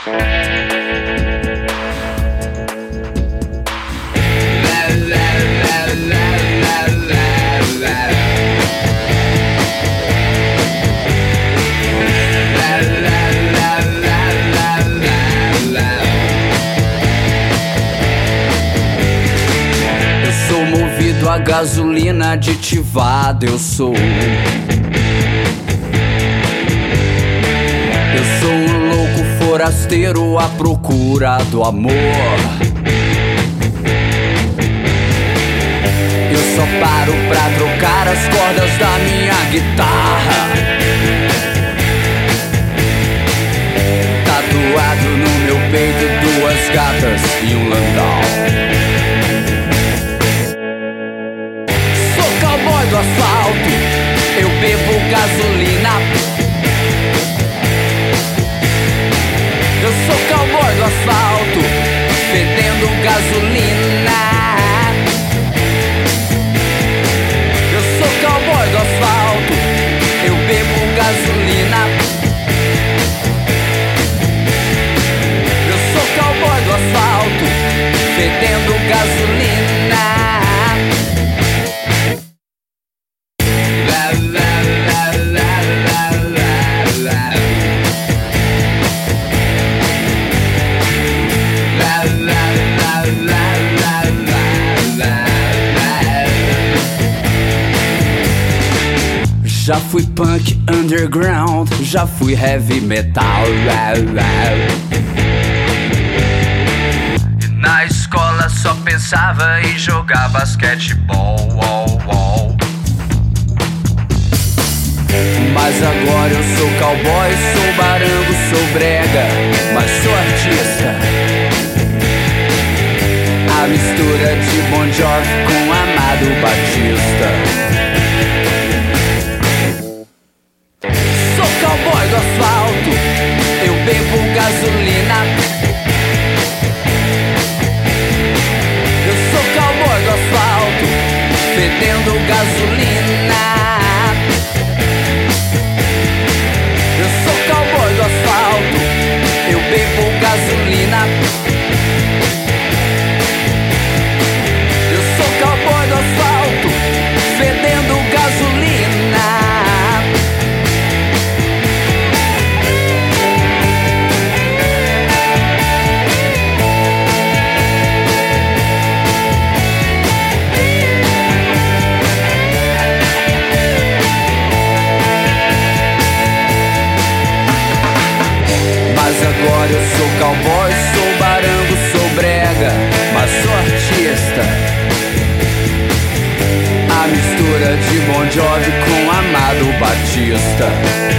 A gasolina aditivada eu sou. Eu sou um louco forasteiro à procura do amor. Eu só paro pra trocar as cordas da minha guitarra. Tatuado no meu peito duas gatas e um landau. Do asfalto, eu bebo gasolina. Eu sou cowboy do asfalto, fedendo gasolina. Eu sou cowboy do asfalto, eu bebo gasolina. Eu sou cowboy do asfalto, fedendo gasolina. Já fui punk underground, já fui heavy metal. E na escola só pensava em jogar basquetebol. Mas agora eu sou cowboy, sou barango, sou brega, mas sou artista. A mistura de Bon Jovi com Amado Batista. Cowboy do asfalto, eu bebo gasolina. Eu sou cowboy do asfalto, fedendo gasolina. Eu sou cowboy do asfalto, eu bebo gasolina. Eu sou cowboy do asfalto, fedendo gasolina. Agora eu sou cowboy, sou barango, sou brega, mas sou artista. A mistura de Bon Jovi com Amado Batista.